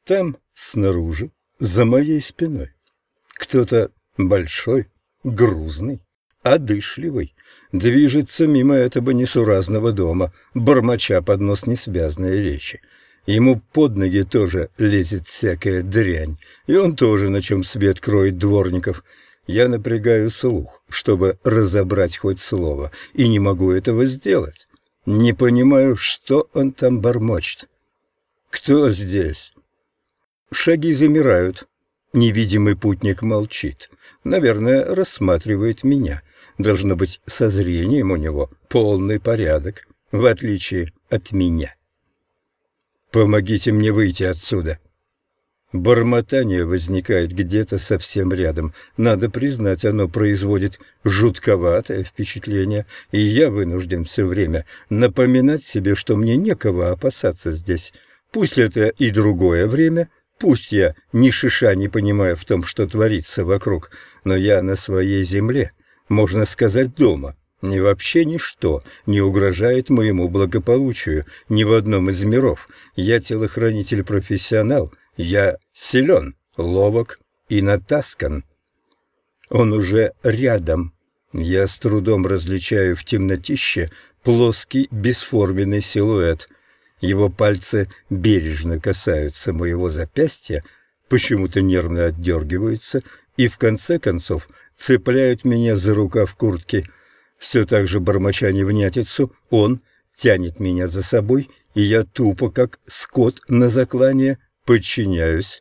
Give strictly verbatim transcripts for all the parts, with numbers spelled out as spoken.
Там, снаружи, за моей спиной, кто-то большой, грузный, одышливый, движется мимо этого несуразного дома, бормоча под нос несвязные речи. Ему под ноги тоже лезет всякая дрянь, и он тоже, на чем свет кроет дворников. Я напрягаю слух, чтобы разобрать хоть слово, и не могу этого сделать. Не понимаю, что он там бормочет. Кто здесь? Шаги замирают. Невидимый путник молчит. Наверное, рассматривает меня. Должно быть, со зрением у него полный порядок, в отличие от меня. Помогите мне выйти отсюда. Бормотание возникает где-то совсем рядом. Надо признать, оно производит жутковатое впечатление, и я вынужден все время напоминать себе, что мне некого опасаться здесь. Пусть это и другое время, пусть я ни шиша не понимаю в том, что творится вокруг, но я на своей земле, можно сказать, дома. И вообще ничто не угрожает моему благополучию ни в одном из миров. Я телохранитель-профессионал, я силен, ловок и натаскан. Он уже рядом. Я с трудом различаю в темнотище плоский бесформенный силуэт. Его пальцы бережно касаются моего запястья, почему-то нервно отдергиваются и, в конце концов, цепляют меня за рукав куртки. Все так же, бормоча невнятицу, он тянет меня за собой, и я тупо, как скот на заклание, подчиняюсь.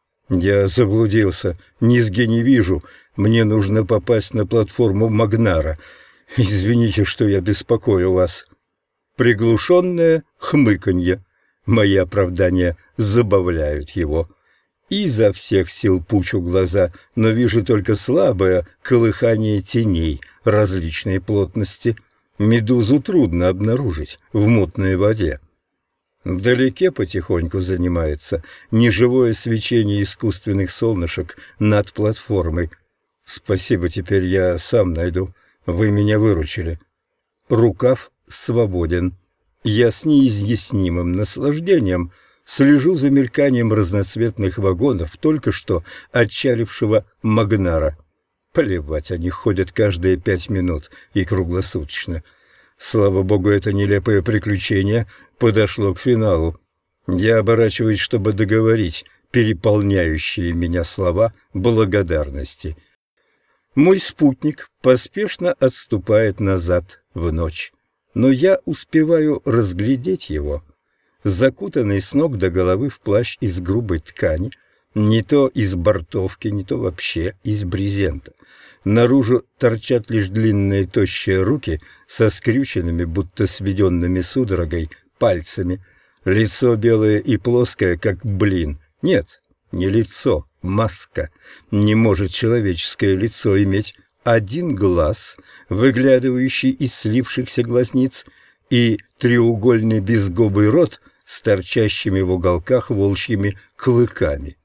Я заблудился, низги не вижу, мне нужно попасть на платформу Магнара. Извините, что я беспокою вас. Приглушенное хмыканье. Мои оправдания забавляют его. Изо всех сил пучу глаза, но вижу только слабое колыхание теней различной плотности. Медузу трудно обнаружить в мутной воде. Вдалеке потихоньку занимается неживое свечение искусственных солнышек над платформой. Спасибо, теперь я сам найду. Вы меня выручили. Рукав свободен. Я с неизъяснимым наслаждением слежу за мельканием разноцветных вагонов только что отчалившего Магнара. Плевать, они ходят каждые пять минут и круглосуточно. Слава богу, это нелепое приключение подошло к финалу. Я оборачиваюсь, чтобы договорить переполняющие меня слова благодарности. Мой спутник поспешно отступает назад в ночь, но я успеваю разглядеть его. Закутанный с ног до головы в плащ из грубой ткани, не то из бортовки, не то вообще из брезента. Наружу торчат лишь длинные тощие руки со скрюченными, будто сведенными судорогой, пальцами. Лицо белое и плоское, как блин. Нет, не лицо, маска. Не может человеческое лицо иметь один глаз, выглядывающий из слившихся глазниц, и треугольный безгубый рот с торчащими в уголках волчьими клыками.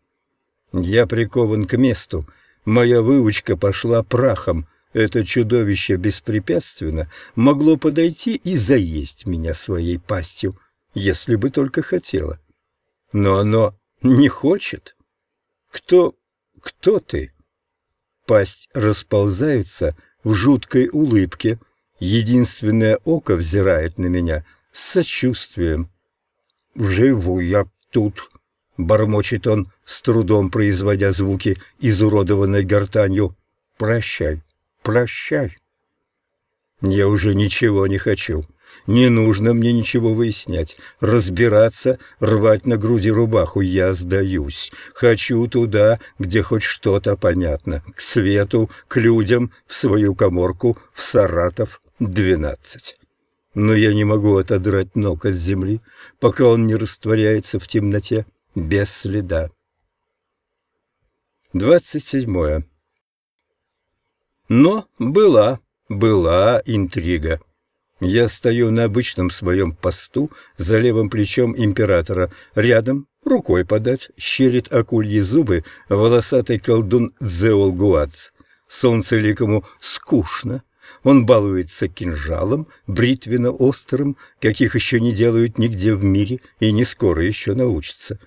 Я прикован к месту. Моя выучка пошла прахом. Это чудовище беспрепятственно могло подойти и заесть меня своей пастью, если бы только хотело. Но оно не хочет. Кто... кто ты? Пасть расползается в жуткой улыбке. Единственное око взирает на меня с сочувствием. «Живу я тут», — бормочет он, с трудом производя звуки изуродованной гортанью. «Прощай, прощай». Я уже ничего не хочу. Не нужно мне ничего выяснять, разбираться, рвать на груди рубаху. Я сдаюсь. Хочу туда, где хоть что-то понятно. К свету, к людям, в свою каморку, в Саратов, двенадцать. Но я не могу отодрать ног от земли, пока он не растворяется в темноте без следа. Двадцать седьмое. Но была, была интрига. Я стою на обычном своем посту за левым плечом императора. Рядом, рукой подать, щерит акульи зубы волосатый колдун Дзеолгуац. Солнцеликому скучно. Он балуется кинжалом, бритвенно-острым, каких еще не делают нигде в мире и не скоро еще научится.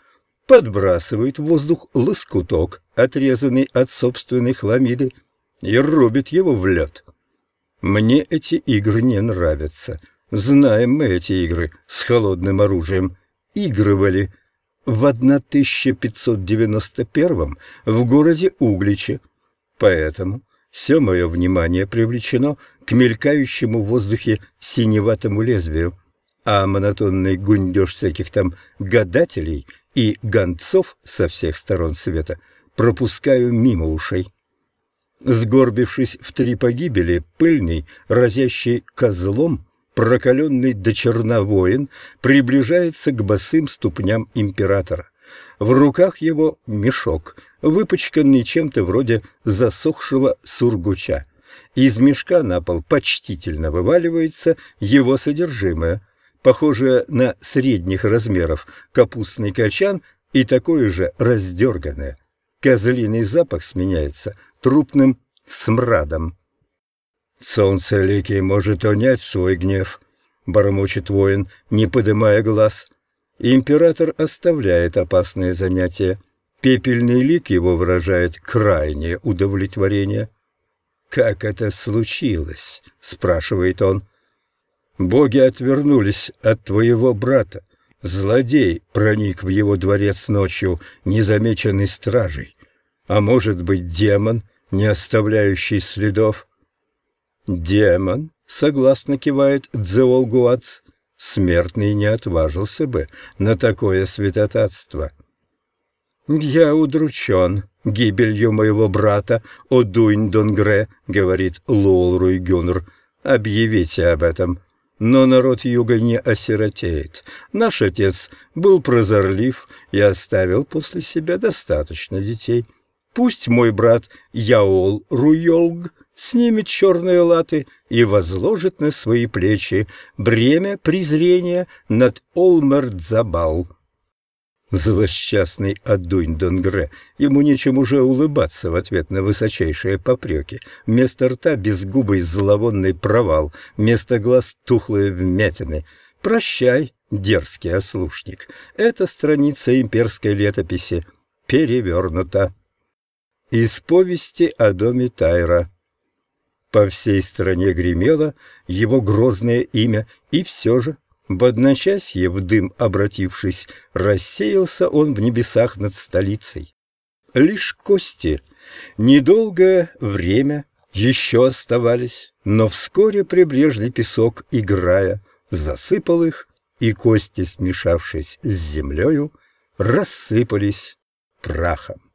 подбрасывает в воздух лоскуток, отрезанный от собственной хламиды, и рубит его в лед. Мне эти игры не нравятся. Знаем мы эти игры с холодным оружием. Игрывали в тысяча пятьсот девяносто первом в городе Угличе. Поэтому все мое внимание привлечено к мелькающему в воздухе синеватому лезвию, а монотонный гундеж всяких там гадателей и гонцов со всех сторон света пропускаю мимо ушей. Сгорбившись в три погибели, пыльный, разящий козлом, прокаленный до черна воин приближается к босым ступням императора. В руках его мешок, выпачканный чем-то вроде засохшего сургуча. Из мешка на пол почтительно вываливается его содержимое, похожее на средних размеров капустный качан и такое же раздерганное. Козлиный запах сменяется трупным смрадом. «Солнцеликий может унять свой гнев», — бормочет воин, не подымая глаз. Император оставляет опасное занятие. Пепельный лик его выражает крайнее удовлетворение. «Как это случилось?» — спрашивает он. «Боги отвернулись от твоего брата. Злодей проник в его дворец ночью, незамеченный стражей. А может быть, демон, не оставляющий следов?» «Демон», — согласно кивает Дзеолгуац, — «смертный не отважился бы на такое святотатство». «Я удручен гибелью моего брата Одуинь-Донгре», — говорит Луолруй-Гюнр. «Объявите об этом. Но народ юга не осиротеет. Наш отец был прозорлив и оставил после себя достаточно детей. Пусть мой брат Яол-Руйолг снимет черные латы и возложит на свои плечи бремя презрения над Олмердзабал». Злосчастный Адунь-Донгре, ему нечем уже улыбаться в ответ на высочайшие попреки. Вместо рта безгубый зловонный провал, вместо глаз тухлые вмятины. Прощай, дерзкий ослушник, эта страница имперской летописи перевернута. Из повести о доме Тайра. По всей стране гремело его грозное имя, и все же, в одночасье в дым обратившись, рассеялся он в небесах над столицей. Лишь кости недолгое время еще оставались, но вскоре прибрежный песок, играя, засыпал их, и кости, смешавшись с землею, рассыпались прахом.